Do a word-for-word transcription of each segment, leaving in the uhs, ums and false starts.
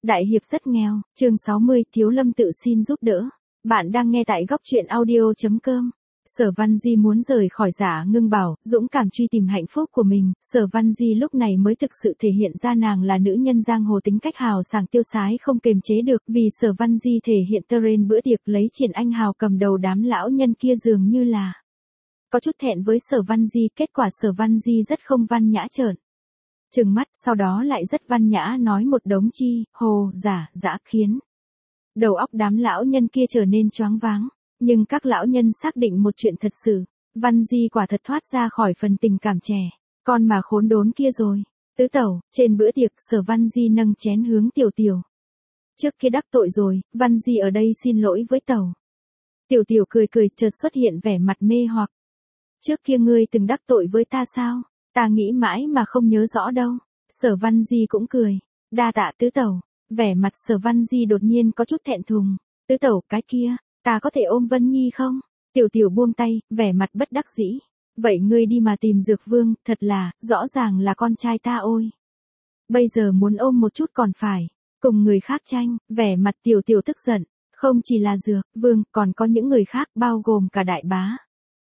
Đại hiệp rất nghèo, chương sáu mươi, Thiếu Lâm tự xin giúp đỡ. Bạn đang nghe tại góc truyện audio chấm com. Sở Văn Di muốn rời khỏi Giả Ngưng Bảo, dũng cảm truy tìm hạnh phúc của mình. Sở Văn Di lúc này mới thực sự thể hiện ra nàng là nữ nhân giang hồ tính cách hào sảng tiêu sái không kềm chế được. Vì Sở Văn Di thể hiện terrain bữa tiệc lấy Triển Anh Hào cầm đầu đám lão nhân kia dường như là có chút thẹn với Sở Văn Di. Kết quả Sở Văn Di rất không văn nhã trợn trừng mắt, sau đó lại rất văn nhã nói một đống chi, hồ, giả, dã khiến đầu óc đám lão nhân kia trở nên choáng váng. Nhưng các lão nhân xác định một chuyện thật sự, Văn Di quả thật thoát ra khỏi phần tình cảm trẻ con mà khốn đốn kia rồi. Tứ tẩu, trên bữa tiệc Sở Văn Di nâng chén hướng Tiểu Tiểu. Trước kia đắc tội rồi, Văn Di ở đây xin lỗi với tẩu. Tiểu Tiểu cười cười chợt xuất hiện vẻ mặt mê hoặc. Trước kia ngươi từng đắc tội với ta sao? Ta nghĩ mãi mà không nhớ rõ đâu. Sở Văn Di cũng cười. Đa tạ tứ tẩu. Vẻ mặt Sở Văn Di đột nhiên có chút thẹn thùng. Tứ tẩu, cái kia, ta có thể ôm Vân Nhi không? Tiểu Tiểu buông tay, vẻ mặt bất đắc dĩ. Vậy ngươi đi mà tìm Dược Vương, thật là, rõ ràng là con trai ta ôi. Bây giờ muốn ôm một chút còn phải, cùng người khác tranh, vẻ mặt Tiểu Tiểu tức giận. Không chỉ là Dược Vương, còn có những người khác bao gồm cả đại bá.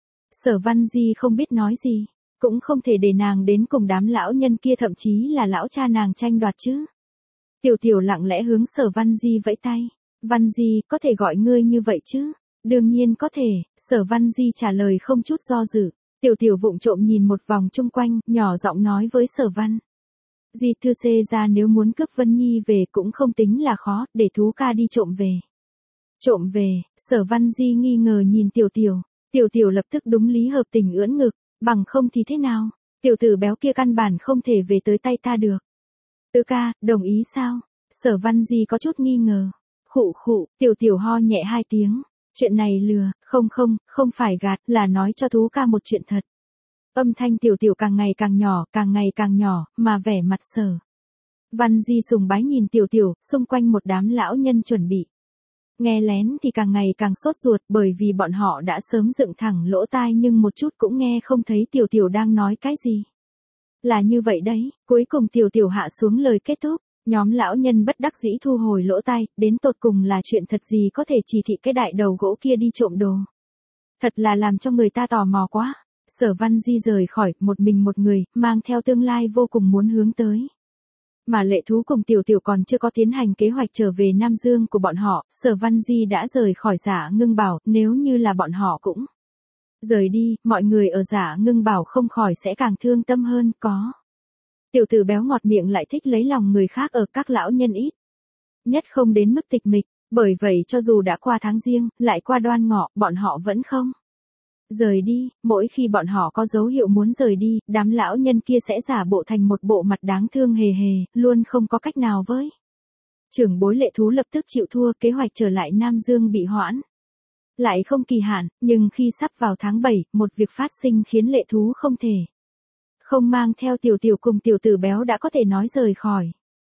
Sở Văn Di không biết nói gì. Cũng không thể để nàng đến cùng đám lão nhân kia, thậm chí là lão cha nàng tranh đoạt chứ. Tiểu Tiểu lặng lẽ hướng Sở Văn Di vẫy tay. Văn Di, có thể gọi ngươi như vậy chứ? Đương nhiên có thể, Sở Văn Di trả lời không chút do dự. Tiểu Tiểu vụng trộm nhìn một vòng chung quanh, nhỏ giọng nói với Sở Văn Di, thư xê ra nếu muốn cướp Vân Nhi về cũng không tính là khó, để thú ca đi trộm về. Trộm về, Sở Văn Di nghi ngờ nhìn Tiểu Tiểu. Tiểu Tiểu lập tức đúng lý hợp tình ưỡn ngực. Bằng không thì thế nào? Tiểu tử béo kia căn bản không thể về tới tay ta được. Tứ ca, đồng ý sao? Sở Văn Di có chút nghi ngờ. Khụ khụ, Tiểu Tiểu ho nhẹ hai tiếng. Chuyện này lừa, không không, không phải gạt, là nói cho thú ca một chuyện thật. Âm thanh Tiểu Tiểu càng ngày càng nhỏ, càng ngày càng nhỏ, mà vẻ mặt Sở Văn Di sùng bái nhìn Tiểu Tiểu, xung quanh một đám lão nhân chuẩn bị nghe lén thì càng ngày càng sốt ruột, bởi vì bọn họ đã sớm dựng thẳng lỗ tai nhưng một chút cũng nghe không thấy Tiểu Tiểu đang nói cái gì. Là như vậy đấy, cuối cùng Tiểu Tiểu hạ xuống lời kết thúc, nhóm lão nhân bất đắc dĩ thu hồi lỗ tai, đến tột cùng là chuyện thật gì có thể chỉ thị cái đại đầu gỗ kia đi trộm đồ. Thật là làm cho người ta tò mò quá. Sở Văn Di rời khỏi, một mình một người, mang theo tương lai vô cùng muốn hướng tới. Mà Lệ Thú cùng Tiểu Tiểu còn chưa có tiến hành kế hoạch trở về Nam Dương của bọn họ, Sở Văn Di đã rời khỏi Giả Ngưng Bảo, nếu như là bọn họ cũng rời đi, mọi người ở Giả Ngưng Bảo không khỏi sẽ càng thương tâm hơn, có. Tiểu tử béo ngọt miệng lại thích lấy lòng người khác ở các lão nhân ít. Nhất không đến mức tịch mịch, bởi vậy cho dù đã qua tháng Giêng, lại qua Đoan Ngọ, bọn họ vẫn không rời đi. Mỗi khi bọn họ có dấu hiệu muốn rời đi, đám lão nhân kia sẽ giả bộ thành một bộ mặt đáng thương hề hề, luôn không có cách nào với. Trưởng bối Lệ Thú lập tức chịu thua, kế hoạch trở lại Nam Dương bị hoãn lại không kỳ hạn, nhưng khi sắp vào tháng bảy, một việc phát sinh khiến Lệ Thú không thể không mang theo Tiểu Tiểu cùng tiểu tử béo đã có thể nói rời khỏi.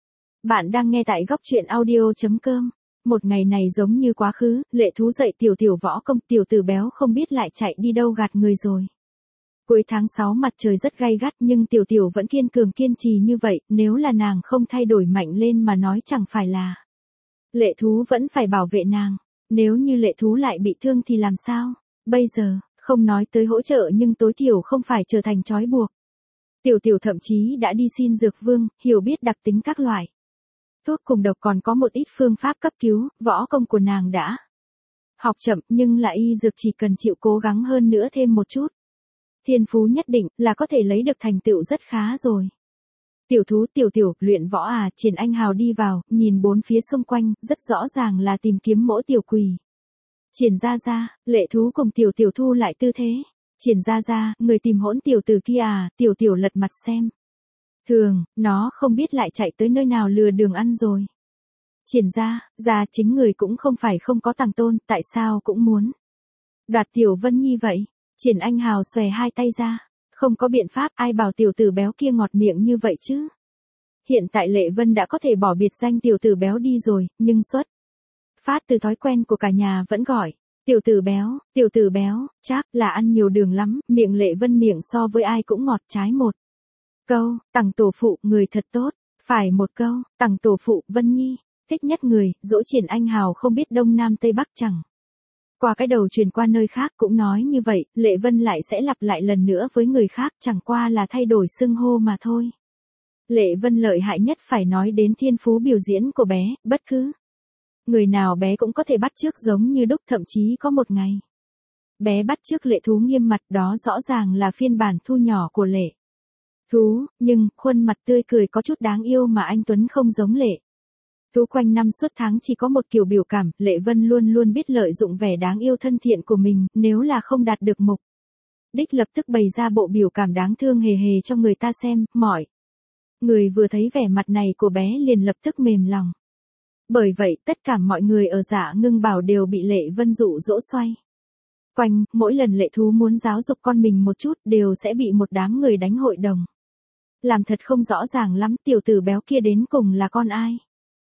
Bạn đang nghe tại góc truyện audio chấm com. Một ngày này giống như quá khứ, Lệ Thú dạy Tiểu Tiểu võ công, tiểu tử béo không biết lại chạy đi đâu gạt người rồi. Cuối tháng sáu mặt trời rất gay gắt nhưng Tiểu Tiểu vẫn kiên cường kiên trì như vậy, nếu là nàng không thay đổi mạnh lên mà nói chẳng phải là Lệ Thú vẫn phải bảo vệ nàng. Nếu như Lệ Thú lại bị thương thì làm sao? Bây giờ, không nói tới hỗ trợ nhưng tối thiểu không phải trở thành trói buộc. Tiểu Tiểu thậm chí đã đi xin Dược Vương, hiểu biết đặc tính các loại thuốc cùng độc, còn có một ít phương pháp cấp cứu. Võ công của nàng đã học chậm nhưng là y dược chỉ cần chịu cố gắng hơn nữa thêm một chút, thiên phú nhất định là có thể lấy được thành tựu rất khá rồi. Tiểu Thú, Tiểu Tiểu, luyện võ à? Triển Anh Hào đi vào, nhìn bốn phía xung quanh, rất rõ ràng là tìm kiếm mỗi tiểu quỷ. Triển ra ra, Lệ Thú cùng Tiểu Tiểu thu lại tư thế. Triển ra ra, người tìm hỗn tiểu tử kia à? Tiểu Tiểu lật mặt xem. Thường, nó không biết lại chạy tới nơi nào lừa đường ăn rồi. Triển ra, ra chính người cũng không phải không có tàng tôn, tại sao cũng muốn đoạt Tiểu Vân Nhi vậy? Triển Anh Hào xòe hai tay ra. Không có biện pháp, ai bảo tiểu tử béo kia ngọt miệng như vậy chứ? Hiện tại Lệ Vân đã có thể bỏ biệt danh tiểu tử béo đi rồi, nhưng xuất phát từ thói quen của cả nhà vẫn gọi tiểu tử béo, tiểu tử béo, chắc là ăn nhiều đường lắm, miệng Lệ Vân miệng so với ai cũng ngọt. Trái một câu, Tằng tổ phụ, người thật tốt, phải một câu, Tằng tổ phụ, Vân Nhi, Thích nhất người, dỗ Triển Anh Hào không biết đông nam tây bắc chẳng. Qua cái đầu truyền qua nơi khác cũng nói như vậy, Lệ Vân lại sẽ lặp lại lần nữa với người khác, chẳng qua là thay đổi xưng hô mà thôi. Lệ Vân lợi hại nhất phải nói đến thiên phú biểu diễn của bé, bất cứ người nào bé cũng có thể bắt chước giống như đúc, thậm chí có một ngày bé bắt chước Lệ Thú nghiêm mặt, đó rõ ràng là phiên bản thu nhỏ của Lệ Thú, nhưng khuôn mặt tươi cười có chút đáng yêu mà anh Tuấn không giống Lệ Thú quanh năm suốt tháng chỉ có một kiểu biểu cảm. Lệ Vân luôn luôn biết lợi dụng vẻ đáng yêu thân thiện của mình, nếu là không đạt được mục đích lập tức bày ra bộ biểu cảm đáng thương hề hề cho người ta xem. Mọi người vừa thấy vẻ mặt này của bé liền lập tức mềm lòng. Bởi vậy tất cả mọi người ở Dạ Ngưng Bảo đều bị Lệ Vân dụ dỗ xoay quanh, mỗi lần Lệ Thú muốn giáo dục con mình một chút đều sẽ bị một đám người đánh hội đồng. Làm thật không rõ ràng lắm, tiểu tử béo kia đến cùng là con ai?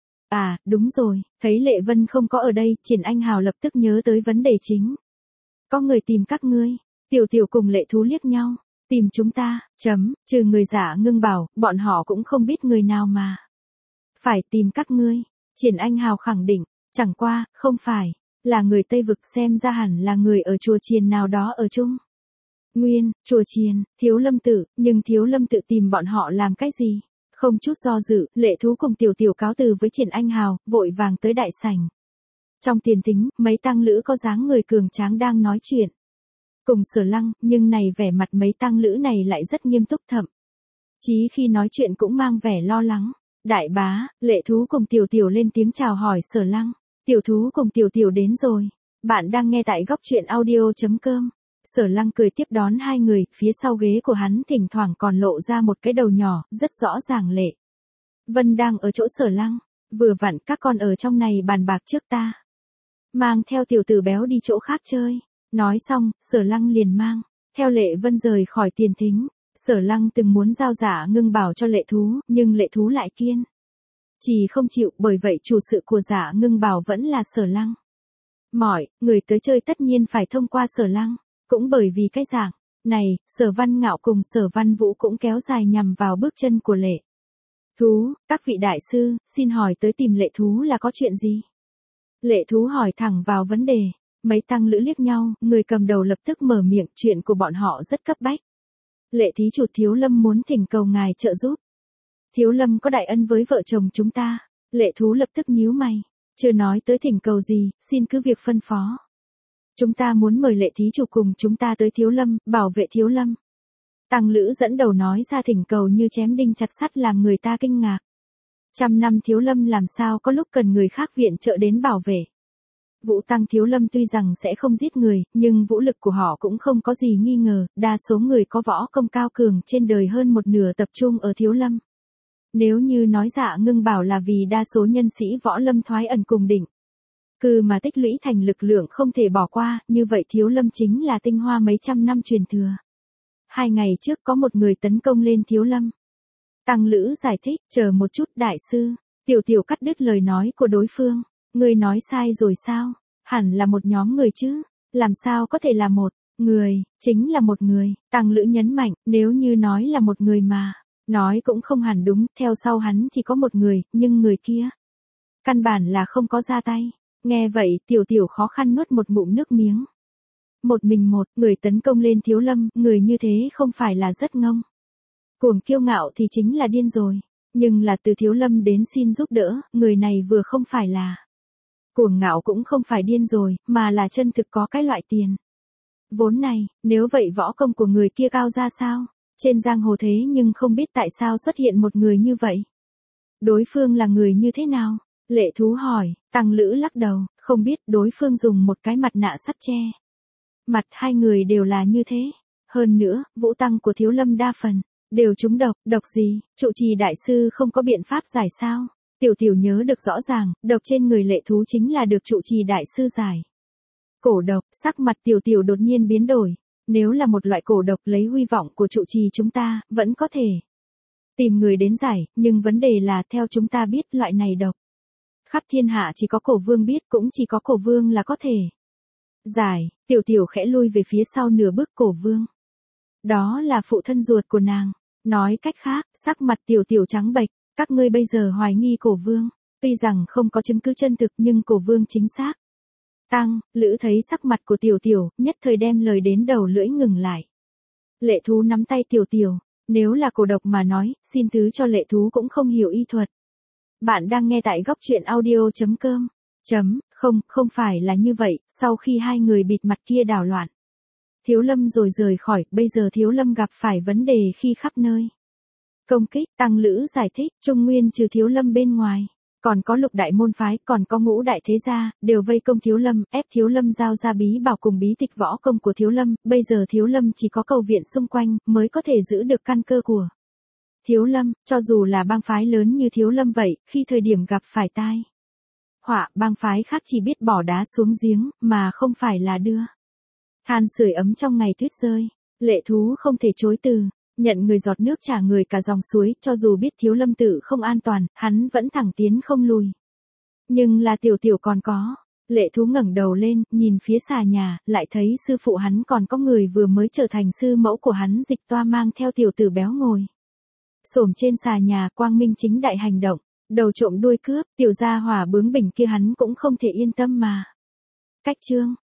À, đúng rồi, thấy Lệ Vân không có ở đây, Triển Anh Hào lập tức nhớ tới vấn đề chính. Có người tìm các ngươi. Tiểu Tiểu cùng Lệ Thú liếc nhau. Tìm chúng ta, chấm, trừ người Dạ Ngưng Bảo, bọn họ cũng không biết người nào mà. Phải tìm các ngươi. Triển Anh Hào khẳng định, chẳng qua, không phải, là người Tây Vực, xem ra hẳn là người ở chùa chiền nào đó ở Trung Nguyên, chùa chiền, Thiếu Lâm Tự, nhưng Thiếu Lâm Tự tìm bọn họ làm cái gì? Không chút do dự, Lệ Thú cùng Tiểu Tiểu cáo từ với Triển Anh Hào, vội vàng tới đại sảnh. Trong tiền thính, mấy tăng lữ có dáng người cường tráng đang nói chuyện cùng Sở Lăng, nhưng này vẻ mặt mấy tăng lữ này lại rất nghiêm túc, thậm chí khi nói chuyện cũng mang vẻ lo lắng. Đại bá, Lệ Thú cùng Tiểu Tiểu lên tiếng chào hỏi Sở Lăng. Tiểu Thú cùng Tiểu Tiểu đến rồi. Bạn đang nghe tại góc truyện audio.com. Sở Lăng cười tiếp đón hai người, phía sau ghế của hắn thỉnh thoảng còn lộ ra một cái đầu nhỏ, rất rõ ràng Lệ Vân đang ở chỗ Sở Lăng. Vừa vặn các con ở trong này bàn bạc trước ta mang theo tiểu tử béo đi chỗ khác chơi. Nói xong, Sở Lăng liền mang theo Lệ Vân rời khỏi tiền thính. Sở Lăng từng muốn giao Dạ Ngưng Bảo cho Lệ Thú, nhưng Lệ Thú lại kiên chỉ không chịu, bởi vậy chủ sự của Dạ Ngưng Bảo vẫn là Sở Lăng. Mọi người tới chơi tất nhiên phải thông qua Sở Lăng, cũng bởi vì cái dạng này, Sở Văn Ngạo cùng Sở Văn Vũ cũng kéo dài nhằm vào bước chân của Lệ Thú. Các vị đại sư, xin hỏi tới tìm Lệ Thú là có chuyện gì? Lệ Thú hỏi thẳng vào vấn đề. Mấy tăng lữ liếc nhau, người cầm đầu lập tức mở miệng, chuyện của bọn họ rất cấp bách. Lệ thí chủ, Thiếu Lâm muốn thỉnh cầu ngài trợ giúp. Thiếu Lâm có đại ân với vợ chồng chúng ta. Lệ Thú lập tức nhíu mày. Chưa nói tới thỉnh cầu gì, xin cứ việc phân phó. Chúng ta muốn mời Lệ thí chủ cùng chúng ta tới Thiếu Lâm, bảo vệ Thiếu Lâm. Tăng lữ dẫn đầu nói ra thỉnh cầu như chém đinh chặt sắt, làm người ta kinh ngạc. Trăm năm Thiếu Lâm làm sao có lúc cần người khác viện trợ đến bảo vệ. Vũ Tăng Thiếu Lâm tuy rằng sẽ không giết người, nhưng vũ lực của họ cũng không có gì nghi ngờ, đa số người có võ công cao cường trên đời hơn một nửa tập trung ở Thiếu Lâm. Nếu như nói Dạ Ngưng Bảo là vì đa số nhân sĩ võ lâm thoái ẩn cùng đỉnh cư mà tích lũy thành lực lượng không thể bỏ qua, như vậy Thiếu Lâm chính là tinh hoa mấy trăm năm truyền thừa. Hai ngày trước có một người tấn công lên Thiếu Lâm. Tăng lữ giải thích, chờ một chút đại sư. Tiểu Tiểu cắt đứt lời nói của đối phương. Ngươi nói sai rồi sao? Hẳn là một nhóm người chứ. Làm sao có thể là một người, chính là một người. Tăng lữ nhấn mạnh, nếu như nói là một người mà, nói cũng không hẳn đúng, theo sau hắn chỉ có một người, nhưng người kia căn bản là không có ra tay. Nghe vậy, Tiểu Tiểu khó khăn nuốt một ngụm nước miếng. Một mình một người tấn công lên Thiếu Lâm, người như thế không phải là rất ngông. Cuồng kiêu ngạo thì chính là điên rồi. Nhưng là từ Thiếu Lâm đến xin giúp đỡ, người này vừa không phải là cuồng ngạo cũng không phải điên rồi, mà là chân thực có cái loại tiền vốn này. Nếu vậy võ công của người kia cao ra sao? Trên giang hồ thế nhưng không biết tại sao xuất hiện một người như vậy. Đối phương là người như thế nào? Lệ Thú hỏi. Tăng lữ lắc đầu, không biết. Đối phương dùng một cái mặt nạ sắt che mặt, hai người đều là như thế. Hơn nữa, vũ tăng của Thiếu Lâm đa phần đều trúng độc. Độc gì? Trụ trì đại sư không có biện pháp giải sao? Tiểu Tiểu nhớ được rõ ràng, độc trên người Lệ Thú chính là được trụ trì đại sư giải. Cổ độc. Sắc mặt Tiểu Tiểu đột nhiên biến đổi. Nếu là một loại cổ độc lấy huy vọng của trụ trì chúng ta, vẫn có thể tìm người đến giải, nhưng vấn đề là theo chúng ta biết loại này độc khắp thiên hạ chỉ có Cổ Vương biết, cũng chỉ có Cổ Vương là có thể giải. Tiểu Tiểu khẽ lui về phía sau nửa bước. Cổ Vương, đó là phụ thân ruột của nàng. Nói cách khác, sắc mặt Tiểu Tiểu trắng bệch. Các ngươi bây giờ hoài nghi Cổ Vương Tuy rằng không có chứng cứ chân thực nhưng cổ vương chính xác. Tăng, Lữ thấy sắc mặt của Tiểu Tiểu, nhất thời đem lời đến đầu lưỡi ngừng lại. Lệ Thú nắm tay Tiểu Tiểu, nếu là cổ độc mà nói, xin thứ cho Lệ Thú cũng không hiểu y thuật. Bạn đang nghe tại góc truyện audio.com. Chấm, không, không phải là như vậy, sau khi hai người bịt mặt kia đảo loạn. Thiếu Lâm rồi rời khỏi, bây giờ Thiếu Lâm gặp phải vấn đề khi khắp nơi. Công kích, Tăng Lữ giải thích, Trung Nguyên trừ Thiếu Lâm bên ngoài. Còn có lục đại môn phái, còn có ngũ đại thế gia, đều vây công Thiếu Lâm, ép Thiếu Lâm giao ra bí bảo cùng bí tịch võ công của Thiếu Lâm, bây giờ Thiếu Lâm chỉ có cầu viện xung quanh, mới có thể giữ được căn cơ của Thiếu Lâm, cho dù là bang phái lớn như Thiếu Lâm vậy, khi thời điểm gặp phải tai họa, bang phái khác chỉ biết bỏ đá xuống giếng, mà không phải là đưa than sưởi ấm trong ngày tuyết rơi. Lệ Thú không thể chối từ. Nhận người giọt nước trả người cả dòng suối, cho dù biết Thiếu Lâm tự không an toàn, hắn vẫn thẳng tiến không lùi. Nhưng là Tiểu Tiểu còn có. Lệ Thú ngẩng đầu lên, nhìn phía xà nhà, lại thấy sư phụ hắn còn có người vừa mới trở thành sư mẫu của hắn Dịch Toa mang theo tiểu tử béo ngồi xổm trên xà nhà, quang minh chính đại hành động, đầu trộm đuôi cướp, tiểu gia hỏa bướng bỉnh kia hắn cũng không thể yên tâm mà. Cách chương